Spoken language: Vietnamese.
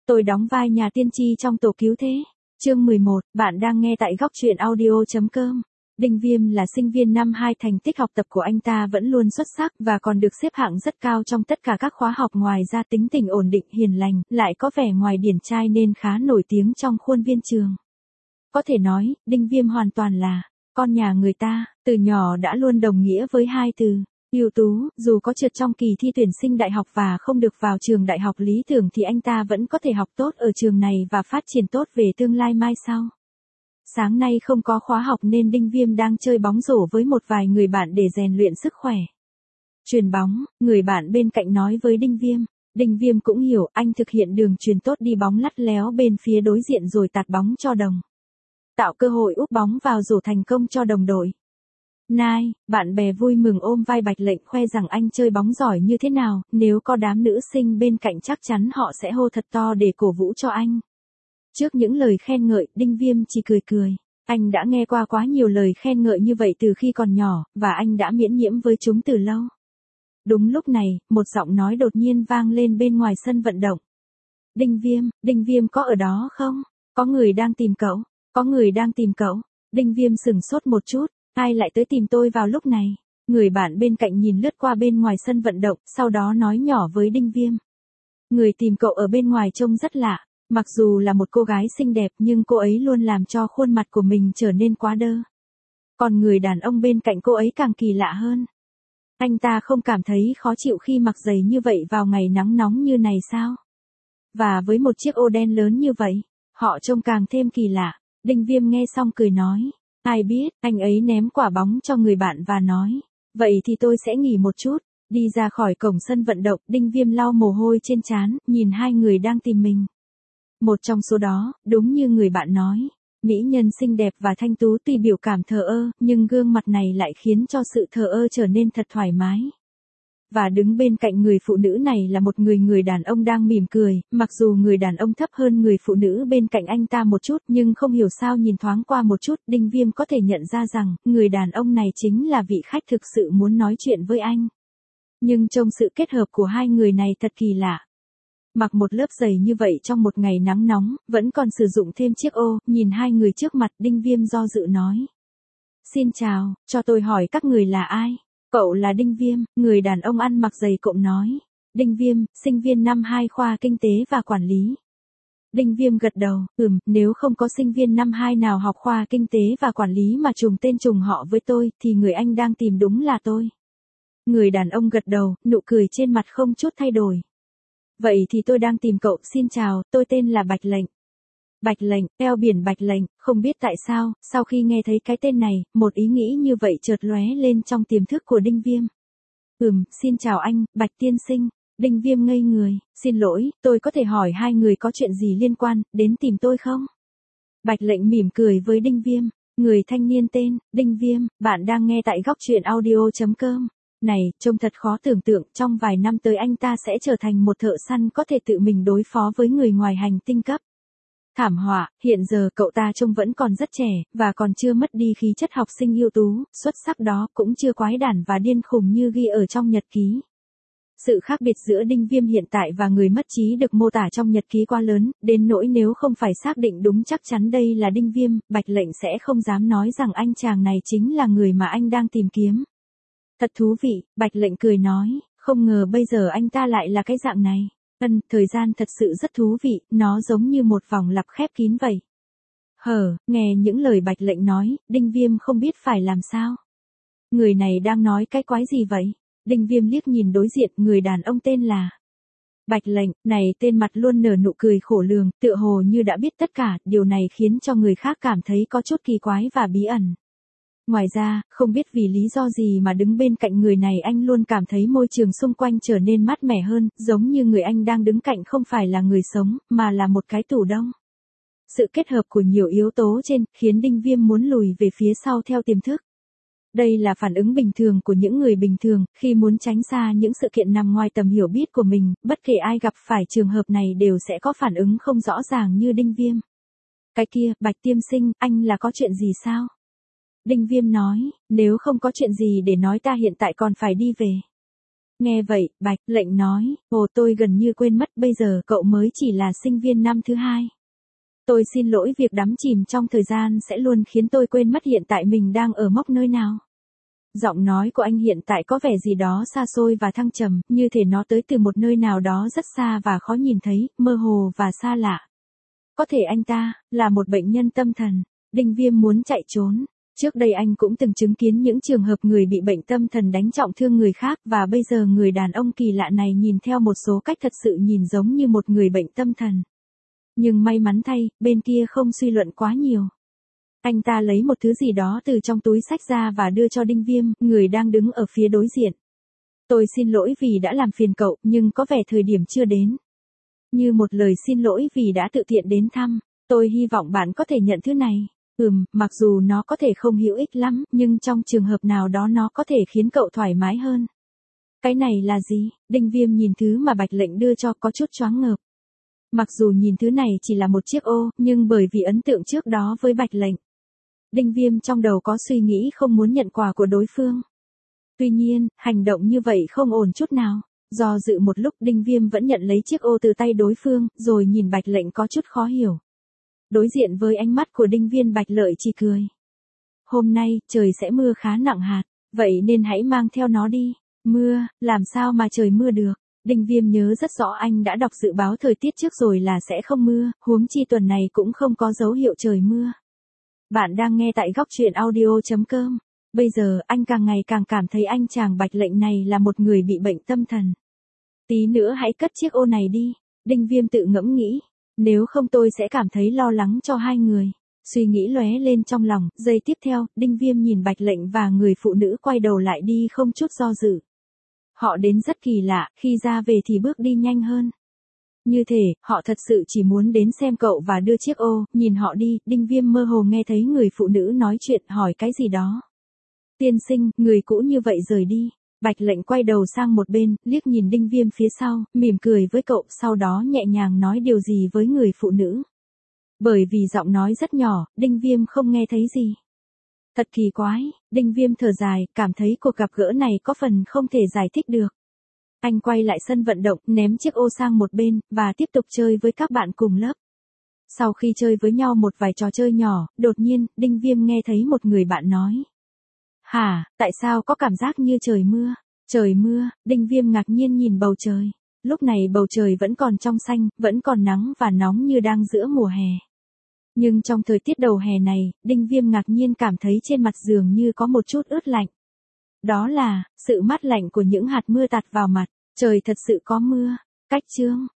Tôi đóng vai nhà tiên tri trong Tổ Cứu Thế. Chương 11, bạn đang nghe tại góc truyện audio.com. Đinh Viêm là sinh viên năm 2, thành tích học tập của anh ta vẫn luôn xuất sắc và còn được xếp hạng rất cao trong tất cả các khóa học, ngoài ra tính tình ổn định hiền lành, lại có vẻ ngoài điển trai nên khá nổi tiếng trong khuôn viên trường. Có thể nói, Đinh Viêm hoàn toàn là con nhà người ta, từ nhỏ đã luôn đồng nghĩa với hai từ ưu tú. Dù có trượt trong kỳ thi tuyển sinh đại học và không được vào trường đại học lý tưởng thì anh ta vẫn có thể học tốt ở trường này và phát triển tốt về tương lai mai sau. Sáng nay không có khóa học nên Đinh Viêm đang chơi bóng rổ với một vài người bạn để rèn luyện sức khỏe. Chuyền bóng, người bạn bên cạnh nói với Đinh Viêm. Đinh Viêm cũng hiểu, anh thực hiện đường chuyền tốt đi bóng lắt léo bên phía đối diện rồi tạt bóng cho đồng. Tạo cơ hội úp bóng vào rổ thành công cho đồng đội. Nai, bạn bè vui mừng ôm vai Bạch Lệnh khoe rằng anh chơi bóng giỏi như thế nào, nếu có đám nữ sinh bên cạnh chắc chắn họ sẽ hô thật to để cổ vũ cho anh. Trước những lời khen ngợi, Đinh Viêm chỉ cười cười. Anh đã nghe qua quá nhiều lời khen ngợi như vậy từ khi còn nhỏ, và anh đã miễn nhiễm với chúng từ lâu. Đúng lúc này, một giọng nói đột nhiên vang lên bên ngoài sân vận động. Đinh Viêm có ở đó không? Có người đang tìm cậu, có người đang tìm cậu. Đinh Viêm sửng sốt một chút, ai lại tới tìm tôi vào lúc này? Người bạn bên cạnh nhìn lướt qua bên ngoài sân vận động, sau đó nói nhỏ với Đinh Viêm. Người tìm cậu ở bên ngoài trông rất lạ. Mặc dù là một cô gái xinh đẹp nhưng cô ấy luôn làm cho khuôn mặt của mình trở nên quá đơ. Còn người đàn ông bên cạnh cô ấy càng kỳ lạ hơn. Anh ta không cảm thấy khó chịu khi mặc giày như vậy vào ngày nắng nóng như này sao? Và với một chiếc ô đen lớn như vậy, họ trông càng thêm kỳ lạ. Đinh Viêm nghe xong cười nói. Ai biết, anh ấy ném quả bóng cho người bạn và nói. Vậy thì tôi sẽ nghỉ một chút. Đi ra khỏi cổng sân vận động, Đinh Viêm lau mồ hôi trên trán, nhìn hai người đang tìm mình. Một trong số đó, đúng như người bạn nói, mỹ nhân xinh đẹp và thanh tú tuy biểu cảm thờ ơ, nhưng gương mặt này lại khiến cho sự thờ ơ trở nên thật thoải mái. Và đứng bên cạnh người phụ nữ này là một người đàn ông đang mỉm cười, mặc dù người đàn ông thấp hơn người phụ nữ bên cạnh anh ta một chút nhưng không hiểu sao nhìn thoáng qua một chút, Đinh Viêm có thể nhận ra rằng, người đàn ông này chính là vị khách thực sự muốn nói chuyện với anh. Nhưng trông sự kết hợp của hai người này thật kỳ lạ. Mặc một lớp giày như vậy trong một ngày nắng nóng, vẫn còn sử dụng thêm chiếc ô, nhìn hai người trước mặt, Đinh Viêm do dự nói. Xin chào, cho tôi hỏi các người là ai? Cậu là Đinh Viêm, người đàn ông ăn mặc giày cộm nói. Đinh Viêm, sinh viên năm 2 khoa kinh tế và quản lý. Đinh Viêm gật đầu, nếu không có sinh viên năm 2 nào học khoa kinh tế và quản lý mà trùng tên trùng họ với tôi, thì người anh đang tìm đúng là tôi. Người đàn ông gật đầu, nụ cười trên mặt không chút thay đổi. Vậy thì tôi đang tìm cậu, xin chào, tôi tên là Bạch Lệnh. Bạch Lệnh, eo biển Bạch Lệnh, không biết tại sao, sau khi nghe thấy cái tên này, một ý nghĩ như vậy chợt lóe lên trong tiềm thức của Đinh Viêm. Xin chào anh, Bạch tiên sinh. Đinh Viêm ngây người, xin lỗi, tôi có thể hỏi hai người có chuyện gì liên quan, đến tìm tôi không? Bạch Lệnh mỉm cười với Đinh Viêm, người thanh niên tên, Đinh Viêm, bạn đang nghe tại góc truyện audio.com. Này, trông thật khó tưởng tượng, trong vài năm tới anh ta sẽ trở thành một thợ săn có thể tự mình đối phó với người ngoài hành tinh cấp. Thảm họa, hiện giờ cậu ta trông vẫn còn rất trẻ, và còn chưa mất đi khí chất học sinh ưu tú, xuất sắc đó, cũng chưa quái đản và điên khùng như ghi ở trong nhật ký. Sự khác biệt giữa Đinh Viêm hiện tại và người mất trí được mô tả trong nhật ký quá lớn, đến nỗi nếu không phải xác định đúng chắc chắn đây là Đinh Viêm, Bạch Lệnh sẽ không dám nói rằng anh chàng này chính là người mà anh đang tìm kiếm. Thật thú vị, Bạch Lệnh cười nói, không ngờ bây giờ anh ta lại là cái dạng này. Thời gian thật sự rất thú vị, nó giống như một vòng lặp khép kín vậy. Nghe những lời Bạch Lệnh nói, Đinh Viêm không biết phải làm sao. Người này đang nói cái quái gì vậy? Đinh Viêm liếc nhìn đối diện, người đàn ông tên là Bạch Lệnh, này tên mặt luôn nở nụ cười khổ lường, tựa hồ như đã biết tất cả, điều này khiến cho người khác cảm thấy có chút kỳ quái và bí ẩn. Ngoài ra, không biết vì lý do gì mà đứng bên cạnh người này anh luôn cảm thấy môi trường xung quanh trở nên mát mẻ hơn, giống như người anh đang đứng cạnh không phải là người sống, mà là một cái tủ đông. Sự kết hợp của nhiều yếu tố trên, khiến Đinh Viêm muốn lùi về phía sau theo tiềm thức. Đây là phản ứng bình thường của những người bình thường, khi muốn tránh xa những sự kiện nằm ngoài tầm hiểu biết của mình, bất kể ai gặp phải trường hợp này đều sẽ có phản ứng không rõ ràng như Đinh Viêm. Cái kia, Bạch tiên sinh, anh là có chuyện gì sao? Đinh Viêm nói, nếu không có chuyện gì để nói ta hiện tại còn phải đi về. Nghe vậy, Bạch Lệnh nói, ồ tôi gần như quên mất bây giờ cậu mới chỉ là sinh viên năm thứ 2. Tôi xin lỗi việc đắm chìm trong thời gian sẽ luôn khiến tôi quên mất hiện tại mình đang ở mốc nơi nào. Giọng nói của anh hiện tại có vẻ gì đó xa xôi và thăng trầm, như thể nó tới từ một nơi nào đó rất xa và khó nhìn thấy, mơ hồ và xa lạ. Có thể anh ta là một bệnh nhân tâm thần. Đinh Viêm muốn chạy trốn. Trước đây anh cũng từng chứng kiến những trường hợp người bị bệnh tâm thần đánh trọng thương người khác và bây giờ người đàn ông kỳ lạ này nhìn theo một số cách thật sự nhìn giống như một người bệnh tâm thần. Nhưng may mắn thay, bên kia không suy luận quá nhiều. Anh ta lấy một thứ gì đó từ trong túi xách ra và đưa cho Đinh Viêm, người đang đứng ở phía đối diện. Tôi xin lỗi vì đã làm phiền cậu, nhưng có vẻ thời điểm chưa đến. Như một lời xin lỗi vì đã tự tiện đến thăm, tôi hy vọng bạn có thể nhận thứ này. Mặc dù nó có thể không hữu ích lắm, nhưng trong trường hợp nào đó nó có thể khiến cậu thoải mái hơn. Cái này là gì? Đinh Viêm nhìn thứ mà Bạch Lệnh đưa cho có chút choáng ngợp. Mặc dù nhìn thứ này chỉ là một chiếc ô, nhưng bởi vì ấn tượng trước đó với Bạch Lệnh, Đinh Viêm trong đầu có suy nghĩ không muốn nhận quà của đối phương. Tuy nhiên, hành động như vậy không ổn chút nào. Do dự một lúc Đinh Viêm vẫn nhận lấy chiếc ô từ tay đối phương, rồi nhìn Bạch Lệnh có chút khó hiểu. Đối diện với ánh mắt của Đinh Viêm Bạch Lợi chỉ cười. Hôm nay, trời sẽ mưa khá nặng hạt, vậy nên hãy mang theo nó đi. Mưa, làm sao mà trời mưa được? Đinh Viêm nhớ rất rõ anh đã đọc dự báo thời tiết trước rồi là sẽ không mưa, huống chi tuần này cũng không có dấu hiệu trời mưa. Bạn đang nghe tại góc truyện audio.com. Bây giờ anh càng ngày càng cảm thấy anh chàng Bạch Lệnh này là một người bị bệnh tâm thần. Tí nữa hãy cất chiếc ô này đi. Đinh Viêm tự ngẫm nghĩ. Nếu không tôi sẽ cảm thấy lo lắng cho hai người. Suy nghĩ lóe lên trong lòng. Giây tiếp theo, Đinh Viêm nhìn Bạch Lệnh và người phụ nữ quay đầu lại đi không chút do dự. Họ đến rất kỳ lạ, khi ra về thì bước đi nhanh hơn. Như thể, họ thật sự chỉ muốn đến xem cậu và đưa chiếc ô, nhìn họ đi, Đinh Viêm mơ hồ nghe thấy người phụ nữ nói chuyện hỏi cái gì đó. Tiên sinh, người cũ như vậy rời đi. Bạch Lệnh quay đầu sang một bên, liếc nhìn Đinh Viêm phía sau, mỉm cười với cậu, sau đó nhẹ nhàng nói điều gì với người phụ nữ. Bởi vì giọng nói rất nhỏ, Đinh Viêm không nghe thấy gì. Thật kỳ quái, Đinh Viêm thở dài, cảm thấy cuộc gặp gỡ này có phần không thể giải thích được. Anh quay lại sân vận động, ném chiếc ô sang một bên, và tiếp tục chơi với các bạn cùng lớp. Sau khi chơi với nhau một vài trò chơi nhỏ, đột nhiên, Đinh Viêm nghe thấy một người bạn nói. Hả, tại sao có cảm giác như trời mưa? Trời mưa, Đinh Viêm ngạc nhiên nhìn bầu trời. Lúc này bầu trời vẫn còn trong xanh, vẫn còn nắng và nóng như đang giữa mùa hè. Nhưng trong thời tiết đầu hè này, Đinh Viêm ngạc nhiên cảm thấy trên mặt giường như có một chút ướt lạnh. Đó là, sự mát lạnh của những hạt mưa tạt vào mặt. Trời thật sự có mưa. Cách chương.